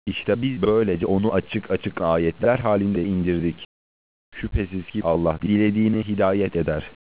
İşte biz böylece onu açık açık ayetler halinde indirdik. Şüphesiz ki Allah dilediğine hidayet eder.